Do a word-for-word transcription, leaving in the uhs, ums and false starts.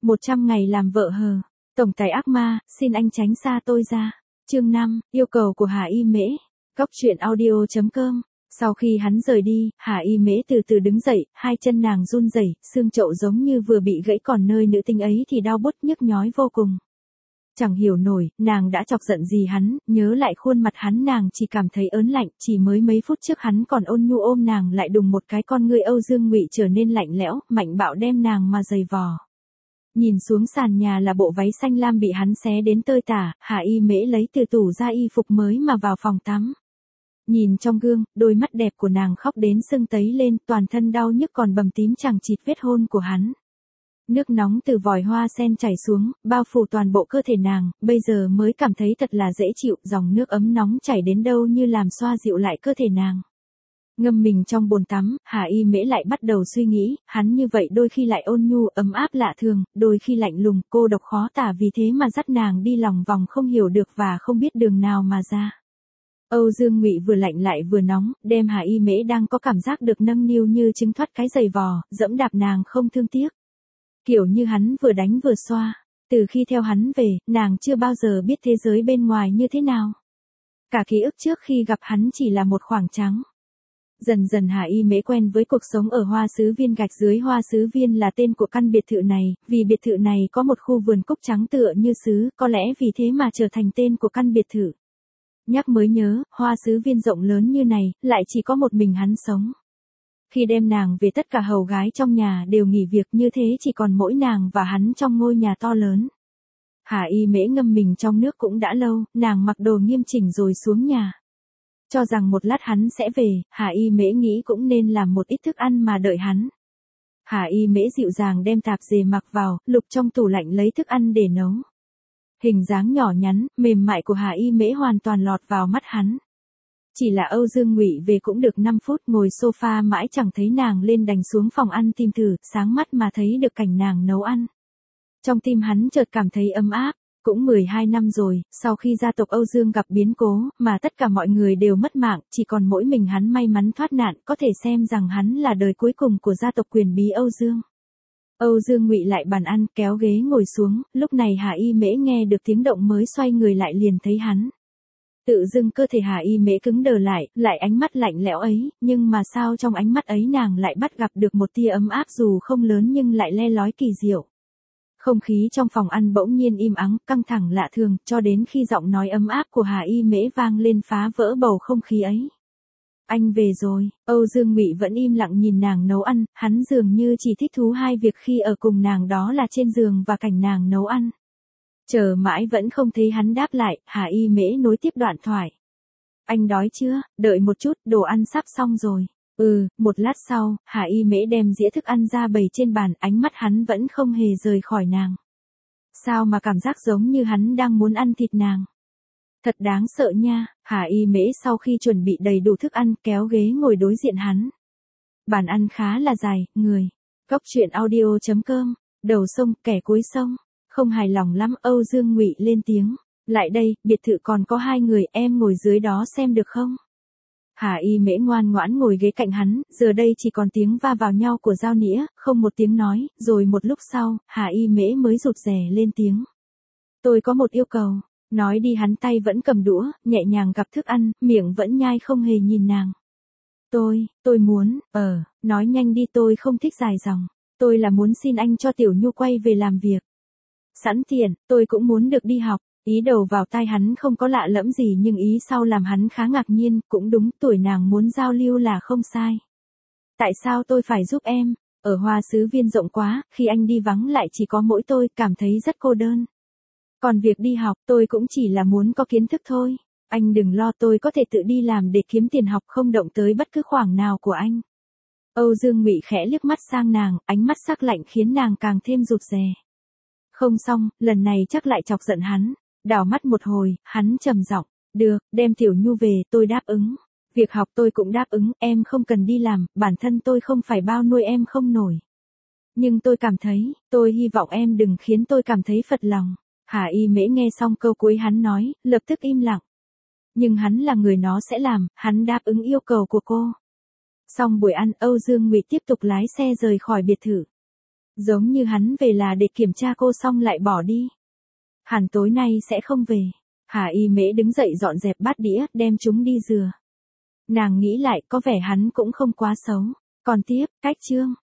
một trăm ngày làm vợ hờ. Tổng tài ác ma, xin anh tránh xa tôi ra. Chương năm, yêu cầu của Hà Y Mễ. Góc truyện audio chấm com. Sau khi hắn rời đi, Hà Y Mễ từ từ đứng dậy, hai chân nàng run rẩy, xương chậu giống như vừa bị gãy, còn nơi nữ tinh ấy thì đau buốt nhức nhói vô cùng. Chẳng hiểu nổi, nàng đã chọc giận gì hắn, nhớ lại khuôn mặt hắn nàng chỉ cảm thấy ớn lạnh, chỉ mới mấy phút trước hắn còn ôn nhu ôm nàng lại đùng một cái con ngươi Âu Dương Ngụy trở nên lạnh lẽo, mạnh bạo đem nàng mà giày vò. Nhìn xuống sàn nhà là bộ váy xanh lam bị hắn xé đến tơi tả, Hà Y Mễ lấy từ tủ ra y phục mới mà vào phòng tắm. Nhìn trong gương, đôi mắt đẹp của nàng khóc đến sưng tấy lên, toàn thân đau nhức còn bầm tím chằng chịt vết hôn của hắn. Nước nóng từ vòi hoa sen chảy xuống, bao phủ toàn bộ cơ thể nàng, bây giờ mới cảm thấy thật là dễ chịu, dòng nước ấm nóng chảy đến đâu như làm xoa dịu lại cơ thể nàng. Ngâm mình trong bồn tắm, Hà Y Mễ lại bắt đầu suy nghĩ, hắn như vậy đôi khi lại ôn nhu, ấm áp lạ thường, đôi khi lạnh lùng, cô độc khó tả, vì thế mà dắt nàng đi lòng vòng không hiểu được và không biết đường nào mà ra. Âu Dương Ngụy vừa lạnh lại vừa nóng, đem Hà Y Mễ đang có cảm giác được nâng niu như trứng thoát cái giày vò, dẫm đạp nàng không thương tiếc. Kiểu như hắn vừa đánh vừa xoa. Từ khi theo hắn về, nàng chưa bao giờ biết thế giới bên ngoài như thế nào. Cả ký ức trước khi gặp hắn chỉ là một khoảng trắng. Dần dần Hà Y Mễ quen với cuộc sống ở Hoa Sứ Viên. Gạch dưới Hoa Sứ Viên là tên của căn biệt thự này, vì biệt thự này có một khu vườn cúc trắng tựa như sứ, có lẽ vì thế mà trở thành tên của căn biệt thự. Nhắc mới nhớ, Hoa Sứ Viên rộng lớn như này, lại chỉ có một mình hắn sống. Khi đem nàng về tất cả hầu gái trong nhà đều nghỉ việc, như thế chỉ còn mỗi nàng và hắn trong ngôi nhà to lớn. Hà Y Mễ ngâm mình trong nước cũng đã lâu, nàng mặc đồ nghiêm chỉnh rồi xuống nhà. Cho rằng một lát hắn sẽ về, Hà Y Mễ nghĩ cũng nên làm một ít thức ăn mà đợi hắn. Hà Y Mễ dịu dàng đem tạp dề mặc vào, lục trong tủ lạnh lấy thức ăn để nấu. Hình dáng nhỏ nhắn, mềm mại của Hà Y Mễ hoàn toàn lọt vào mắt hắn. Chỉ là Âu Dương Ngụy về cũng được năm phút, ngồi sofa mãi chẳng thấy nàng lên, đành xuống phòng ăn tìm thử, sáng mắt mà thấy được cảnh nàng nấu ăn. Trong tim hắn chợt cảm thấy ấm áp. Cũng mười hai năm rồi, sau khi gia tộc Âu Dương gặp biến cố, mà tất cả mọi người đều mất mạng, chỉ còn mỗi mình hắn may mắn thoát nạn, có thể xem rằng hắn là đời cuối cùng của gia tộc quyền bí Âu Dương. Âu Dương Ngụy lại bàn ăn, kéo ghế ngồi xuống, lúc này Hà Y Mễ nghe được tiếng động mới xoay người lại liền thấy hắn. Tự dưng cơ thể Hà Y Mễ cứng đờ lại, lại ánh mắt lạnh lẽo ấy, nhưng mà sao trong ánh mắt ấy nàng lại bắt gặp được một tia ấm áp dù không lớn nhưng lại le lói kỳ diệu. Không khí trong phòng ăn bỗng nhiên im ắng, căng thẳng lạ thường, cho đến khi giọng nói ấm áp của Hà Y Mễ vang lên phá vỡ bầu không khí ấy. Anh về rồi. Âu Dương Ngụy vẫn im lặng nhìn nàng nấu ăn, hắn dường như chỉ thích thú hai việc khi ở cùng nàng, đó là trên giường và cảnh nàng nấu ăn. Chờ mãi vẫn không thấy hắn đáp lại, Hà Y Mễ nối tiếp đoạn thoại. Anh đói chưa? Đợi một chút, đồ ăn sắp xong rồi. Ừ, một lát sau, Hà Y Mễ đem dĩa thức ăn ra bày trên bàn, ánh mắt hắn vẫn không hề rời khỏi nàng. Sao mà cảm giác giống như hắn đang muốn ăn thịt nàng. Thật đáng sợ nha. Hà Y Mễ sau khi chuẩn bị đầy đủ thức ăn, kéo ghế ngồi đối diện hắn. Bàn ăn khá là dài, người. Góc truyện audio chấm com. Đầu sông, kẻ cuối sông. Không hài lòng lắm, Âu Dương Ngụy lên tiếng. Lại đây, biệt thự còn có hai người, em ngồi dưới đó xem được không? Hà Y Mễ ngoan ngoãn ngồi ghế cạnh hắn, giờ đây chỉ còn tiếng va vào nhau của dao nĩa, không một tiếng nói, rồi một lúc sau, Hà Y Mễ mới rụt rè lên tiếng. Tôi có một yêu cầu. Nói đi hắn tay vẫn cầm đũa, nhẹ nhàng gắp thức ăn, miệng vẫn nhai không hề nhìn nàng. Tôi, tôi muốn, ờ, nói nhanh đi, tôi không thích dài dòng. Tôi là muốn xin anh cho Tiểu Nhu quay về làm việc. Sẵn tiện, tôi cũng muốn được đi học. Ý đầu vào tai hắn không có lạ lẫm gì nhưng ý sau làm hắn khá ngạc nhiên, cũng đúng, tuổi nàng muốn giao lưu là không sai. Tại sao tôi phải giúp em? Ở Hoa Sứ Viên rộng quá, khi anh đi vắng lại chỉ có mỗi tôi, cảm thấy rất cô đơn. Còn việc đi học, tôi cũng chỉ là muốn có kiến thức thôi. Anh đừng lo, tôi có thể tự đi làm để kiếm tiền học, không động tới bất cứ khoản nào của anh. Âu Dương Ngụy khẽ liếc mắt sang nàng, ánh mắt sắc lạnh khiến nàng càng thêm rụt rè. Không xong, lần này chắc lại chọc giận hắn. Đảo mắt một hồi, hắn trầm giọng, được, đem Tiểu Nhu về, tôi đáp ứng. Việc học tôi cũng đáp ứng, em không cần đi làm, bản thân tôi không phải bao nuôi em không nổi. Nhưng tôi cảm thấy, tôi hy vọng em đừng khiến tôi cảm thấy phật lòng. Hà Y Mễ nghe xong câu cuối hắn nói, lập tức im lặng. Nhưng hắn là người nó sẽ làm, hắn đáp ứng yêu cầu của cô. Xong buổi ăn, Âu Dương Ngụy tiếp tục lái xe rời khỏi biệt thự. Giống như hắn về là để kiểm tra cô xong lại bỏ đi. Hẳn tối nay sẽ không về. Hà Y Mễ đứng dậy dọn dẹp bát đĩa, đem chúng đi rửa. Nàng nghĩ lại có vẻ hắn cũng không quá xấu. Còn tiếp, cách chương.